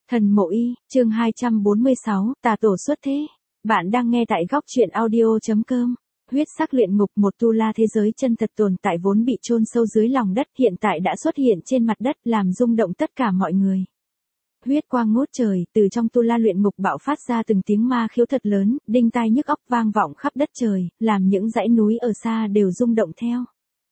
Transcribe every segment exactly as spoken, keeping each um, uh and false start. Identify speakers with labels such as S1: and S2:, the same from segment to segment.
S1: Thần Mộ Y, chương hai trăm bốn mươi sáu, Tà Tổ xuất thế. Bạn đang nghe tại góc truyện audio.com. Huyết sắc luyện ngục, một tu la thế giới chân thật tồn tại vốn bị chôn sâu dưới lòng đất, hiện tại đã xuất hiện trên mặt đất, làm rung động tất cả mọi người. Huyết quang ngút trời, từ trong tu la luyện ngục bạo phát ra từng tiếng ma khiếu thật lớn, đinh tai nhức óc vang vọng khắp đất trời, làm những dãy núi ở xa đều rung động theo.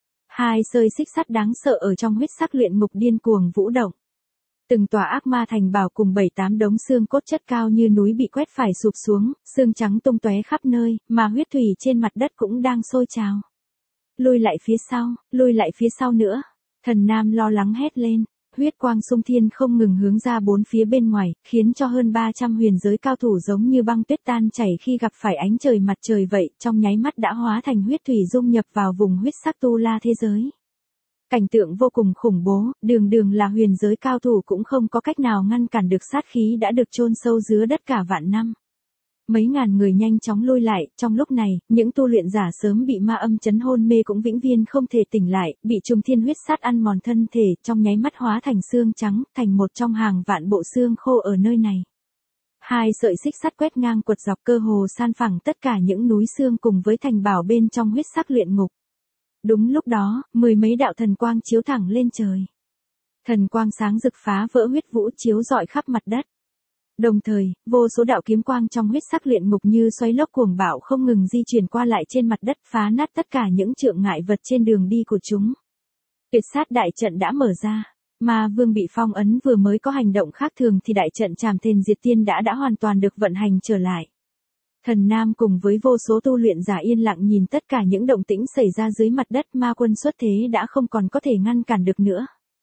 S1: Hai sợi xích sắt đáng sợ ở trong huyết sắc luyện ngục điên cuồng vũ động. Từng tòa ác ma thành bảo cùng bảy tám đống xương cốt chất cao như núi bị quét phải sụp xuống, xương trắng tung tóe khắp nơi, mà huyết thủy trên mặt đất cũng đang sôi trào. Lui lại phía sau, lui lại phía sau nữa. Thần Nam lo lắng hét lên, huyết quang xung thiên không ngừng hướng ra bốn phía bên ngoài, khiến cho hơn ba trăm huyền giới cao thủ giống như băng tuyết tan chảy khi gặp phải ánh trời mặt trời vậy, trong nháy mắt đã hóa thành huyết thủy dung nhập vào vùng huyết sắc tu la thế giới. Cảnh tượng vô cùng khủng bố, đường đường là huyền giới cao thủ cũng không có cách nào ngăn cản được sát khí đã được chôn sâu dưới đất cả vạn năm. Mấy ngàn người nhanh chóng lui lại, trong lúc này, những tu luyện giả sớm bị ma âm chấn hôn mê cũng vĩnh viễn không thể tỉnh lại, bị trùng thiên huyết sát ăn mòn thân thể, trong nháy mắt hóa thành xương trắng, thành một trong hàng vạn bộ xương khô ở nơi này. Hai sợi xích sắt quét ngang quật dọc cơ hồ san phẳng tất cả những núi xương cùng với thành bảo bên trong huyết sắc luyện ngục. Đúng lúc đó, mười mấy đạo thần quang chiếu thẳng lên trời. Thần quang sáng rực phá vỡ huyết vũ chiếu rọi khắp mặt đất. Đồng thời, vô số đạo kiếm quang trong huyết sắc luyện ngục như xoáy lốc cuồng bạo không ngừng di chuyển qua lại trên mặt đất, phá nát tất cả những chướng ngại vật trên đường đi của chúng. Tuyệt sát đại trận đã mở ra. Ma Vương bị phong ấn vừa mới có hành động khác thường thì đại trận Trảm Thền Diệt Tiên đã đã hoàn toàn được vận hành trở lại. Thần Nam cùng với vô số tu luyện giả yên lặng nhìn tất cả những động tĩnh xảy ra dưới mặt đất, ma quân xuất thế đã không còn có thể ngăn cản được nữa.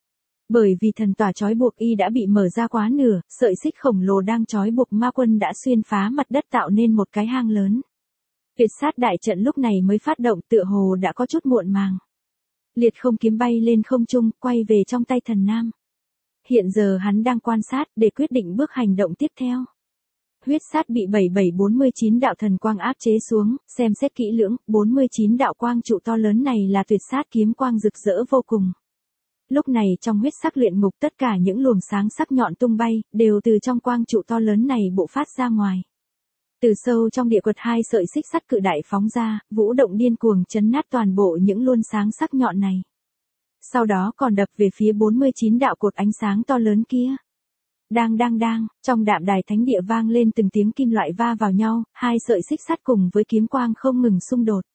S1: Bởi vì thần tỏa trói buộc y đã bị mở ra quá nửa, sợi xích khổng lồ đang trói buộc ma quân đã xuyên phá mặt đất tạo nên một cái hang lớn. Tuyệt sát đại trận lúc này mới phát động, tựa hồ đã có chút muộn màng. Liệt không kiếm bay lên không trung, quay về trong tay thần Nam. Hiện giờ hắn đang quan sát để quyết định bước hành động tiếp theo. Huyết sát bị bảy bảy bốn mươi chín đạo thần quang áp chế xuống, xem xét kỹ lưỡng, bốn mươi chín đạo quang trụ to lớn này là tuyệt sát kiếm quang rực rỡ vô cùng. Lúc này trong huyết sắc luyện ngục tất cả những luồng sáng sắc nhọn tung bay, đều từ trong quang trụ to lớn này bộ phát ra ngoài. Từ sâu trong địa quật hai sợi xích sắt cự đại phóng ra, vũ động điên cuồng chấn nát toàn bộ những luồng sáng sắc nhọn này. Sau đó còn đập về phía bốn mươi chín đạo cột ánh sáng to lớn kia. Đang đang đang, trong đạm đài thánh địa vang lên từng tiếng kim loại va vào nhau, hai sợi xích sắt cùng với kiếm quang không ngừng xung đột.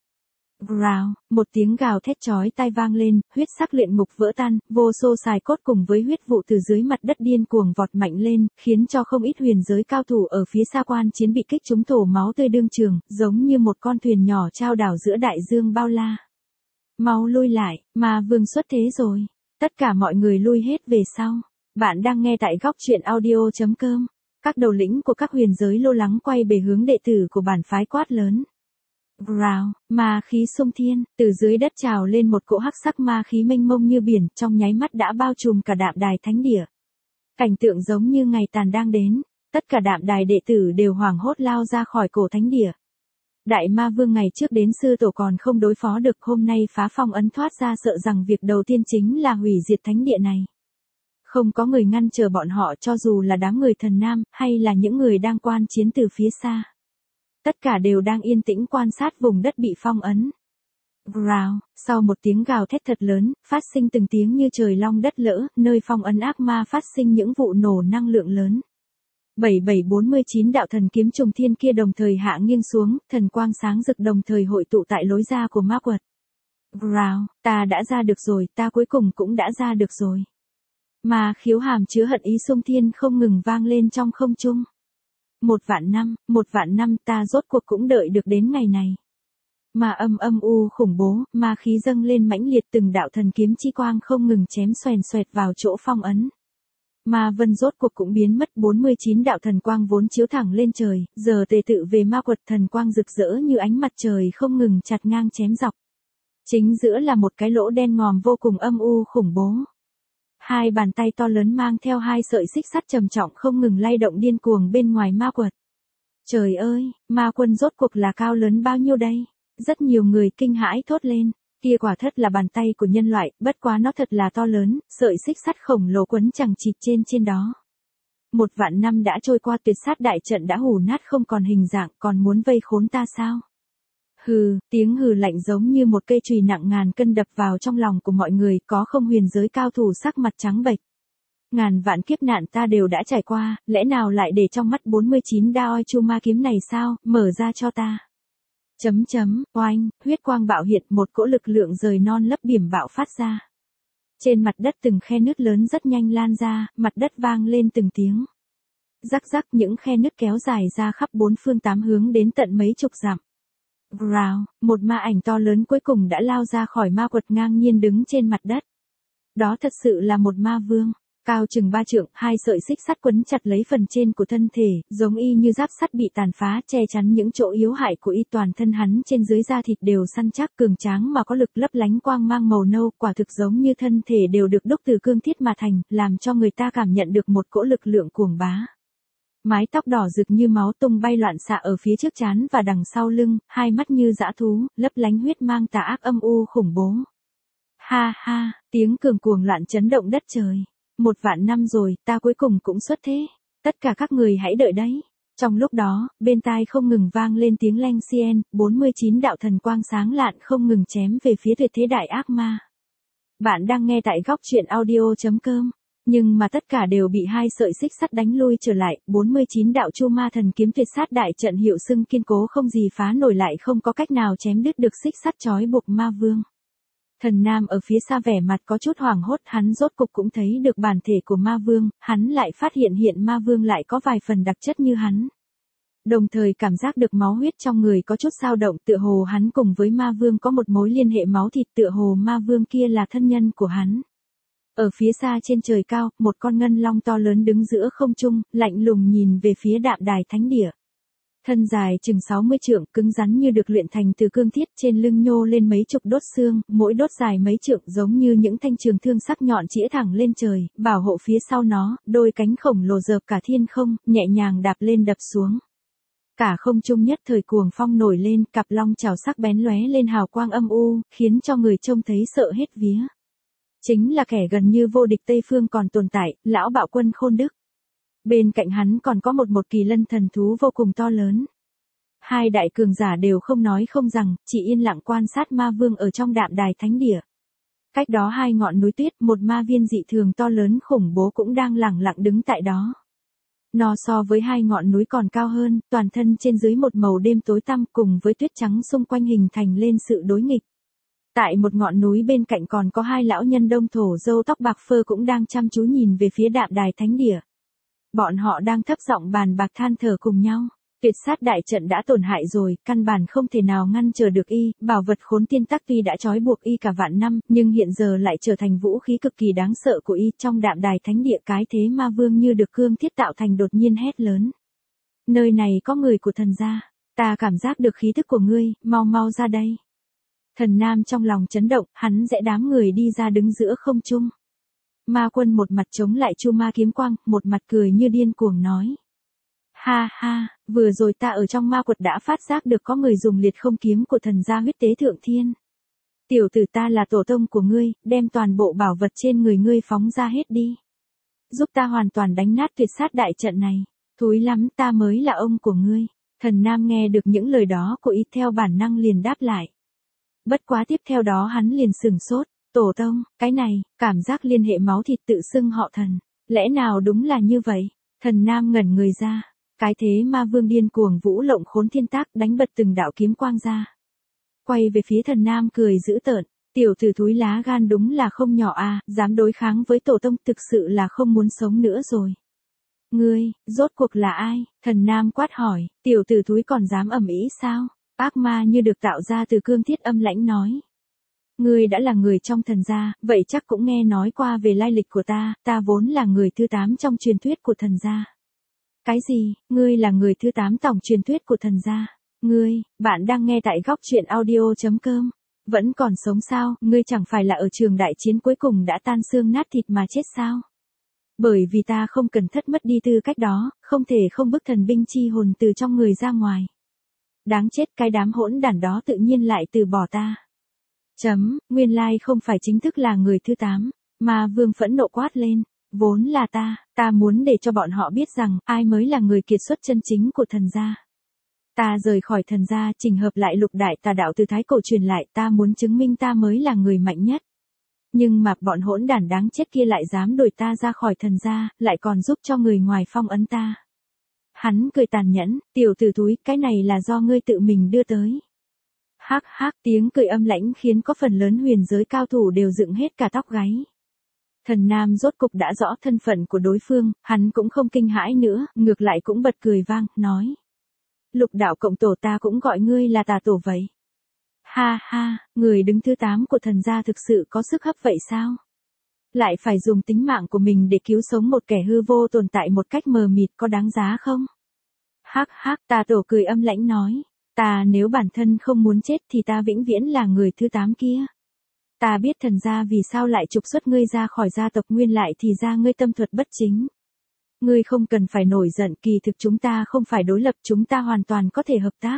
S1: Rào, một tiếng gào thét chói tai vang lên, huyết sắc luyện ngục vỡ tan, vô số xài cốt cùng với huyết vụ từ dưới mặt đất điên cuồng vọt mạnh lên, khiến cho không ít huyền giới cao thủ ở phía xa quan chiến bị kích trúng thổ máu tươi đương trường, giống như một con thuyền nhỏ trao đảo giữa đại dương bao la. Mau lui lại, Ma Vương xuất thế rồi. Tất cả mọi người lui hết về sau. Bạn đang nghe tại góc truyện audio.com. Các đầu lĩnh của các huyền giới lo lắng quay về hướng đệ tử của bản phái quát lớn. Rào, ma khí xung thiên, từ dưới đất trào lên một cỗ hắc sắc ma khí mênh mông như biển, trong nháy mắt đã bao trùm cả đạm đài thánh địa. Cảnh tượng giống như ngày tàn đang đến, tất cả đạm đài đệ tử đều hoảng hốt lao ra khỏi cổ thánh địa. Đại Ma Vương ngày trước đến sư tổ còn không đối phó được, hôm nay phá phong ấn thoát ra sợ rằng việc đầu tiên chính là hủy diệt thánh địa này. Không có người ngăn chờ bọn họ, cho dù là đám người thần Nam, hay là những người đang quan chiến từ phía xa. Tất cả đều đang yên tĩnh quan sát vùng đất bị phong ấn. Rào, sau một tiếng gào thét thật lớn, phát sinh từng tiếng như trời long đất lỡ, nơi phong ấn ác ma phát sinh những vụ nổ năng lượng lớn. bảy bảy bốn mươi chín đạo thần kiếm trùng thiên kia đồng thời hạ nghiêng xuống, thần quang sáng rực đồng thời hội tụ tại lối ra của ma quật. Rào, ta đã ra được rồi, ta cuối cùng cũng đã ra được rồi. Mà khiếu hàm chứa hận ý xung thiên không ngừng vang lên trong không trung. Một vạn năm, một vạn năm ta rốt cuộc cũng đợi được đến ngày này. Mà âm âm u khủng bố, ma khí dâng lên mãnh liệt, từng đạo thần kiếm chi quang không ngừng chém xoèn xoẹt vào chỗ phong ấn. Ma vân rốt cuộc cũng biến mất, bốn mươi chín đạo thần quang vốn chiếu thẳng lên trời, giờ tề tự về ma quật, thần quang rực rỡ như ánh mặt trời không ngừng chặt ngang chém dọc. Chính giữa là một cái lỗ đen ngòm vô cùng âm u khủng bố. Hai bàn tay to lớn mang theo hai sợi xích sắt trầm trọng không ngừng lay động điên cuồng bên ngoài ma quật. Trời ơi, ma quân rốt cuộc là cao lớn bao nhiêu đây? Rất nhiều người kinh hãi thốt lên. Kia quả thật là bàn tay của nhân loại, bất quá nó thật là to lớn, sợi xích sắt khổng lồ quấn chằng chịt trên trên đó. Một vạn năm đã trôi qua, tuyệt sát đại trận đã hù nát không còn hình dạng, còn muốn vây khốn ta sao? Hừ, tiếng hừ lạnh giống như một cây chùy nặng ngàn cân đập vào trong lòng của mọi người, có không huyền giới cao thủ sắc mặt trắng bệch. Ngàn vạn kiếp nạn ta đều đã trải qua, lẽ nào lại để trong mắt bốn mươi chín Daoi Chu Ma kiếm này sao, mở ra cho ta. Chấm chấm, oanh, huyết quang bạo hiện, một cỗ lực lượng rời non lấp biển bạo phát ra. Trên mặt đất từng khe nứt lớn rất nhanh lan ra, mặt đất vang lên từng tiếng. Rắc rắc, những khe nứt kéo dài ra khắp bốn phương tám hướng đến tận mấy chục dặm. Rào, một ma ảnh to lớn cuối cùng đã lao ra khỏi ma quật, ngang nhiên đứng trên mặt đất. Đó thật sự là một ma vương, cao chừng ba trượng, hai sợi xích sắt quấn chặt lấy phần trên của thân thể, giống y như giáp sắt bị tàn phá, che chắn những chỗ yếu hại của y. Toàn thân hắn trên dưới da thịt đều săn chắc, cường tráng mà có lực lấp lánh quang mang màu nâu, quả thực giống như thân thể đều được đúc từ cương thiết mà thành, làm cho người ta cảm nhận được một cỗ lực lượng cuồng bá. Mái tóc đỏ rực như máu tung bay loạn xạ ở phía trước trán và đằng sau lưng, hai mắt như dã thú, lấp lánh huyết mang tà ác âm u khủng bố. Ha ha, tiếng cường cuồng loạn chấn động đất trời. Một vạn năm rồi, ta cuối cùng cũng xuất thế. Tất cả các người hãy đợi đấy. Trong lúc đó, bên tai không ngừng vang lên tiếng leng xien, bốn mươi chín đạo thần quang sáng lạn không ngừng chém về phía tuyệt thế đại ác ma. Bạn đang nghe tại góc truyện audio chấm com. Nhưng mà tất cả đều bị hai sợi xích sắt đánh lui trở lại, bốn mươi chín đạo Chu Ma thần kiếm tuyệt sát đại trận hiệu xưng kiên cố không gì phá nổi, lại không có cách nào chém đứt được xích sắt trói buộc ma vương. Thần Nam ở phía xa vẻ mặt có chút hoảng hốt, hắn rốt cục cũng thấy được bản thể của ma vương, hắn lại phát hiện hiện ma vương lại có vài phần đặc chất như hắn. Đồng thời cảm giác được máu huyết trong người có chút dao động, tựa hồ hắn cùng với ma vương có một mối liên hệ máu thịt, tựa hồ ma vương kia là thân nhân của hắn. Ở phía xa trên trời cao, một con ngân long to lớn đứng giữa không trung, lạnh lùng nhìn về phía Đạm Đài Thánh Địa. Thân dài chừng sáu mươi trượng, cứng rắn như được luyện thành từ cương thiết, trên lưng nhô lên mấy chục đốt xương, mỗi đốt dài mấy trượng, giống như những thanh trường thương sắc nhọn chĩa thẳng lên trời, bảo hộ phía sau nó, đôi cánh khổng lồ dợp cả thiên không, nhẹ nhàng đạp lên đập xuống. Cả không trung nhất thời cuồng phong nổi lên, cặp long chảo sắc bén lóe lên hào quang âm u, khiến cho người trông thấy sợ hết vía. Chính là kẻ gần như vô địch Tây Phương còn tồn tại, lão bạo quân Khôn Đức. Bên cạnh hắn còn có một một kỳ lân thần thú vô cùng to lớn. Hai đại cường giả đều không nói không rằng, chỉ yên lặng quan sát ma vương ở trong Đạm Đài Thánh Địa. Cách đó hai ngọn núi tuyết, một ma viên dị thường to lớn khủng bố cũng đang lẳng lặng đứng tại đó. Nó so với hai ngọn núi còn cao hơn, toàn thân trên dưới một màu đêm tối tăm, cùng với tuyết trắng xung quanh hình thành lên sự đối nghịch. Tại một ngọn núi bên cạnh còn có hai lão nhân đông thổ râu tóc bạc phơ cũng đang chăm chú nhìn về phía Đạm Đài Thánh Địa. Bọn họ đang thấp giọng bàn bạc than thở cùng nhau. Tuyệt sát đại trận đã tổn hại rồi, căn bản không thể nào ngăn trở được y, bảo vật khốn tiên tắc tuy đã trói buộc y cả vạn năm, nhưng hiện giờ lại trở thành vũ khí cực kỳ đáng sợ của y. Trong Đạm Đài Thánh Địa, cái thế ma vương như được cương thiết tạo thành đột nhiên hét lớn. Nơi này có người của thần gia, ta cảm giác được khí thức của ngươi, mau mau ra đây. Thần Nam trong lòng chấn động, hắn rẽ đám người đi ra đứng giữa không trung. Ma quân một mặt chống lại Chu Ma kiếm quang, một mặt cười như điên cuồng nói. Ha ha, vừa rồi ta ở trong ma quật đã phát giác được có người dùng liệt không kiếm của thần gia huyết tế thượng thiên. Tiểu tử, ta là tổ tông của ngươi, đem toàn bộ bảo vật trên người ngươi phóng ra hết đi. Giúp ta hoàn toàn đánh nát tuyệt sát đại trận này. Thúi lắm, ta mới là ông của ngươi. Thần Nam nghe được những lời đó của y theo bản năng liền đáp lại. Bất quá tiếp theo đó hắn liền sửng sốt. Tổ tông, cái này, cảm giác liên hệ máu thịt tự xưng họ thần. Lẽ nào đúng là như vậy? Thần Nam ngẩn người ra. Cái thế ma vương điên cuồng vũ lộng khốn thiên tác, đánh bật từng đạo kiếm quang ra. Quay về phía thần Nam cười dữ tợn. Tiểu tử thúi lá gan đúng là không nhỏ à, dám đối kháng với tổ tông, thực sự là không muốn sống nữa rồi. Ngươi, rốt cuộc là ai? Thần Nam quát hỏi. Tiểu tử thúi còn dám ầm ĩ sao? Ác ma như được tạo ra từ cương thiết âm lãnh nói. Ngươi đã là người trong thần gia, vậy chắc cũng nghe nói qua về lai lịch của ta, ta vốn là người thứ tám trong truyền thuyết của thần gia. Cái gì, ngươi là người thứ tám tổng truyền thuyết của thần gia? Ngươi, bạn đang nghe tại góc truyện audio chấm com. Vẫn còn sống sao, ngươi chẳng phải là ở trường đại chiến cuối cùng đã tan xương nát thịt mà chết sao? Bởi vì ta không cần thất mất đi tư cách đó, không thể không bức thần binh chi hồn từ trong người ra ngoài. Đáng chết, cái đám hỗn đản đó tự nhiên lại từ bỏ ta. Chấm, nguyên lai không phải chính thức là người thứ tám, mà vương phẫn nộ quát lên. vốn là ta, ta muốn để cho bọn họ biết rằng ai mới là người kiệt xuất chân chính của thần gia. Ta rời khỏi thần gia, chỉnh hợp lại lục đại tà đạo từ thái cổ truyền lại, ta muốn chứng minh ta mới là người mạnh nhất. Nhưng mà bọn hỗn đản đáng chết kia lại dám đuổi ta ra khỏi thần gia, lại còn giúp cho người ngoài phong ấn ta. Hắn cười tàn nhẫn, tiểu tử thúi, cái này là do ngươi tự mình đưa tới. Hắc hắc, tiếng cười âm lãnh khiến có phần lớn huyền giới cao thủ đều dựng hết cả tóc gáy. Thần Nam rốt cục đã rõ thân phận của đối phương, hắn cũng không kinh hãi nữa, ngược lại cũng bật cười vang, nói. Lục đạo cộng tổ, ta cũng gọi ngươi là tà tổ vậy. Ha ha, người đứng thứ tám của thần gia thực sự có sức hấp vậy sao? Lại phải dùng tính mạng của mình để cứu sống một kẻ hư vô tồn tại một cách mờ mịt, có đáng giá không? Hắc hắc, tà tổ cười âm lãnh nói. Ta nếu bản thân không muốn chết thì ta vĩnh viễn là người thứ tám kia. Ta biết thần gia vì sao lại trục xuất ngươi ra khỏi gia tộc, nguyên lại thì ra ngươi tâm thuật bất chính. Ngươi không cần phải nổi giận, kỳ thực chúng ta không phải đối lập, chúng ta hoàn toàn có thể hợp tác.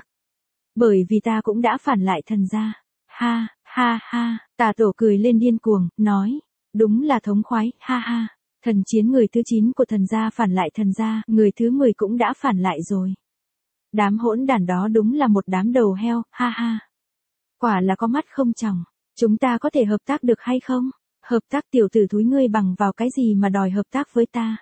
S1: Bởi vì ta cũng đã phản lại thần gia. Ha, ha ha, tà tổ cười lên điên cuồng, nói. Đúng là thống khoái, ha ha. Thần chiến người thứ chín của thần gia phản lại thần gia, người thứ mười cũng đã phản lại rồi. Đám hỗn đản đó đúng là một đám đầu heo, ha ha. Quả là có mắt không tròng. Chúng ta có thể hợp tác được hay không? Hợp tác, tiểu tử thúi, ngươi bằng vào cái gì mà đòi hợp tác với ta?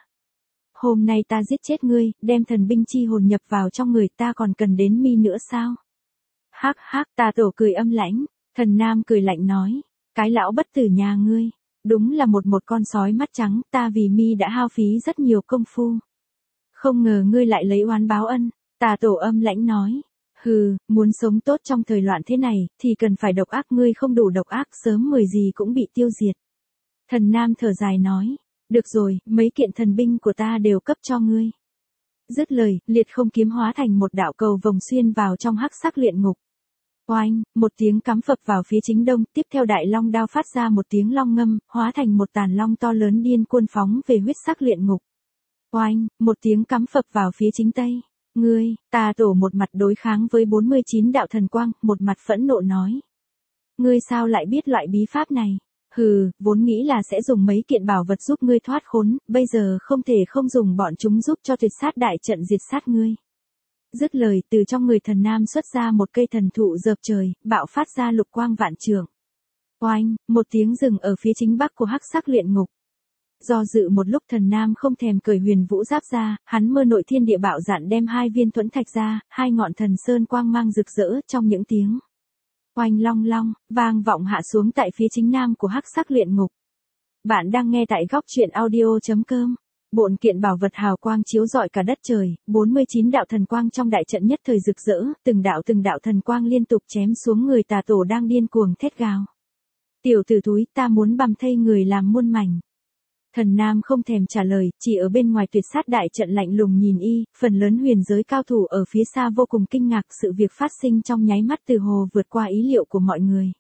S1: Hôm nay ta giết chết ngươi, đem thần binh chi hồn nhập vào trong người, ta còn cần đến mi nữa sao? Hắc hắc, tà tổ cười âm lãnh. Thần Nam cười lạnh nói. Cái lão bất tử nhà ngươi. Đúng là một một con sói mắt trắng, ta vì mi đã hao phí rất nhiều công phu. Không ngờ ngươi lại lấy oán báo ân. Tà tổ âm lãnh nói. Hừ, muốn sống tốt trong thời loạn thế này, thì cần phải độc ác, ngươi không đủ độc ác, sớm mười gì cũng bị tiêu diệt. Thần Nam thở dài nói. Được rồi, mấy kiện thần binh của ta đều cấp cho ngươi. Dứt lời, liệt không kiếm hóa thành một đạo cầu vòng xuyên vào trong hắc sắc luyện ngục. Oanh, một tiếng cắm phập vào phía chính đông, tiếp theo đại long đao phát ra một tiếng long ngâm, hóa thành một tàn long to lớn điên cuồng phóng về huyết sắc luyện ngục. Oanh, một tiếng cắm phập vào phía chính tây. Ngươi, tà tổ một mặt đối kháng với bốn mươi chín đạo thần quang, một mặt phẫn nộ nói. Ngươi sao lại biết loại bí pháp này? Hừ, vốn nghĩ là sẽ dùng mấy kiện bảo vật giúp ngươi thoát khốn, bây giờ không thể không dùng bọn chúng giúp cho tuyệt sát đại trận diệt sát ngươi. Dứt lời, từ trong người thần Nam xuất ra một cây thần thụ dợp trời, bạo phát ra lục quang vạn trượng. Oanh, một tiếng rừng ở phía chính bắc của hắc sắc luyện ngục. Do dự một lúc, thần Nam không thèm cởi huyền vũ giáp ra, hắn mơ nội thiên địa bạo dạn đem hai viên thuẫn thạch ra, hai ngọn thần sơn quang mang rực rỡ trong những tiếng. Oanh long long, vang vọng hạ xuống tại phía chính nam của hắc sắc luyện ngục. Bạn đang nghe tại góc truyện audio.com. Bộn kiện bảo vật hào quang chiếu rọi cả đất trời, bốn mươi chín đạo thần quang trong đại trận nhất thời rực rỡ, từng đạo từng đạo thần quang liên tục chém xuống người tà tổ đang điên cuồng thét gào. Tiểu tử thúi, ta muốn bằm thây người làm muôn mảnh. Thần Nam không thèm trả lời, chỉ ở bên ngoài tuyệt sát đại trận lạnh lùng nhìn y, phần lớn huyền giới cao thủ ở phía xa vô cùng kinh ngạc, sự việc phát sinh trong nháy mắt từ hồ vượt qua ý liệu của mọi người.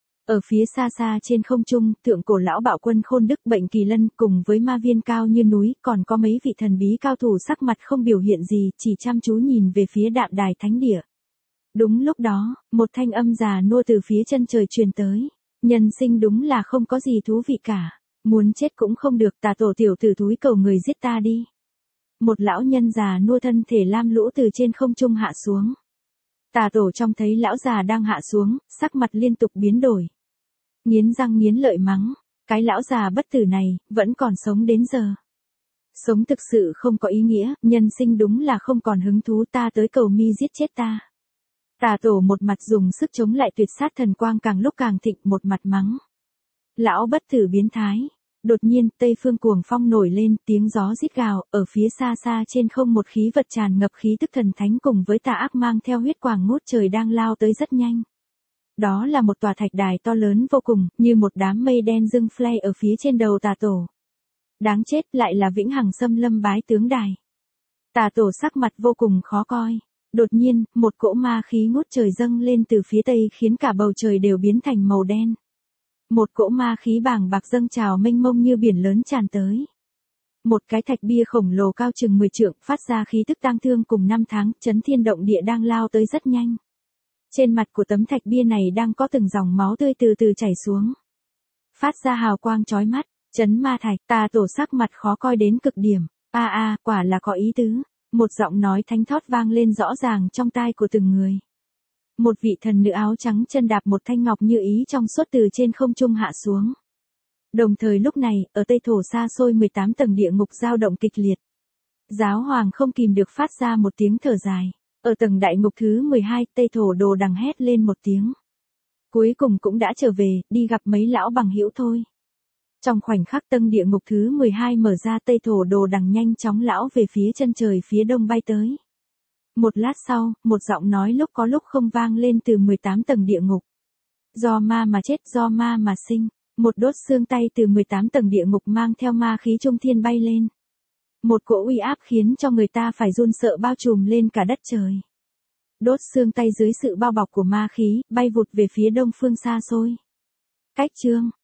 S1: Ở phía xa xa trên không trung, thượng cổ lão bạo quân Khôn Đức Bệnh Kỳ Lân cùng với ma viên cao như núi, còn có mấy vị thần bí cao thủ sắc mặt không biểu hiện gì, chỉ chăm chú nhìn về phía đạm đài thánh địa. Đúng lúc đó, một thanh âm già nua từ phía chân trời truyền tới. Nhân sinh đúng là không có gì thú vị cả. Muốn chết cũng không được, tà tổ tiểu tử thúi, cầu người giết ta đi. Một lão nhân già nua thân thể lam lũ từ trên không trung hạ xuống. Tà tổ trông thấy lão già đang hạ xuống, sắc mặt liên tục biến đổi. Nghiến răng nghiến lợi mắng, cái lão già bất tử này, vẫn còn sống đến giờ. Sống thực sự không có ý nghĩa, nhân sinh đúng là không còn hứng thú, ta tới cầu mi giết chết ta. Tà tổ một mặt dùng sức chống lại tuyệt sát thần quang càng lúc càng thịnh, một mặt mắng. Lão bất tử biến thái. Đột nhiên, tây phương cuồng phong nổi lên, tiếng gió rít gào, ở phía xa xa trên không một khí vật tràn ngập khí tức thần thánh cùng với tà ác mang theo huyết quang ngút trời đang lao tới rất nhanh. Đó là một tòa thạch đài to lớn vô cùng, như một đám mây đen dưng flare ở phía trên đầu tà tổ. Đáng chết, lại là vĩnh hằng xâm lâm bái tướng đài. Tà tổ sắc mặt vô cùng khó coi. Đột nhiên, một cỗ ma khí ngút trời dâng lên từ phía tây khiến cả bầu trời đều biến thành màu đen. Một cỗ ma khí bàng bạc dâng trào mênh mông như biển lớn tràn tới. Một cái thạch bia khổng lồ cao chừng mười trượng phát ra khí tức tang thương cùng năm tháng, chấn thiên động địa đang lao tới rất nhanh. Trên mặt của tấm thạch bia này đang có từng dòng máu tươi từ từ chảy xuống. Phát ra hào quang chói mắt, Trấn ma thạch, tà tổ sắc mặt khó coi đến cực điểm. A a, quả là có ý tứ. Một giọng nói thánh thót vang lên rõ ràng trong tai của từng người. Một vị thần nữ áo trắng chân đạp một thanh ngọc như ý trong suốt từ trên không trung hạ xuống. Đồng thời lúc này, ở Tây Thổ xa xôi mười tám tầng địa ngục dao động kịch liệt. Giáo hoàng không kìm được phát ra một tiếng thở dài. Ở tầng đại ngục thứ mười hai, Tây Thổ Đồ Đằng hét lên một tiếng. Cuối cùng cũng đã trở về, đi gặp mấy lão bằng hữu thôi. Trong khoảnh khắc tầng địa ngục thứ mười hai mở ra, Tây Thổ Đồ Đằng nhanh chóng lão về phía chân trời phía đông bay tới. Một lát sau, một giọng nói lúc có lúc không vang lên từ mười tám tầng địa ngục. Do ma mà chết, do ma mà sinh. Một đốt xương tay từ mười tám tầng địa ngục mang theo ma khí trung thiên bay lên. Một cỗ uy áp khiến cho người ta phải run sợ bao trùm lên cả đất trời. Đốt xương tay dưới sự bao bọc của ma khí, bay vụt về phía đông phương xa xôi. Cách chương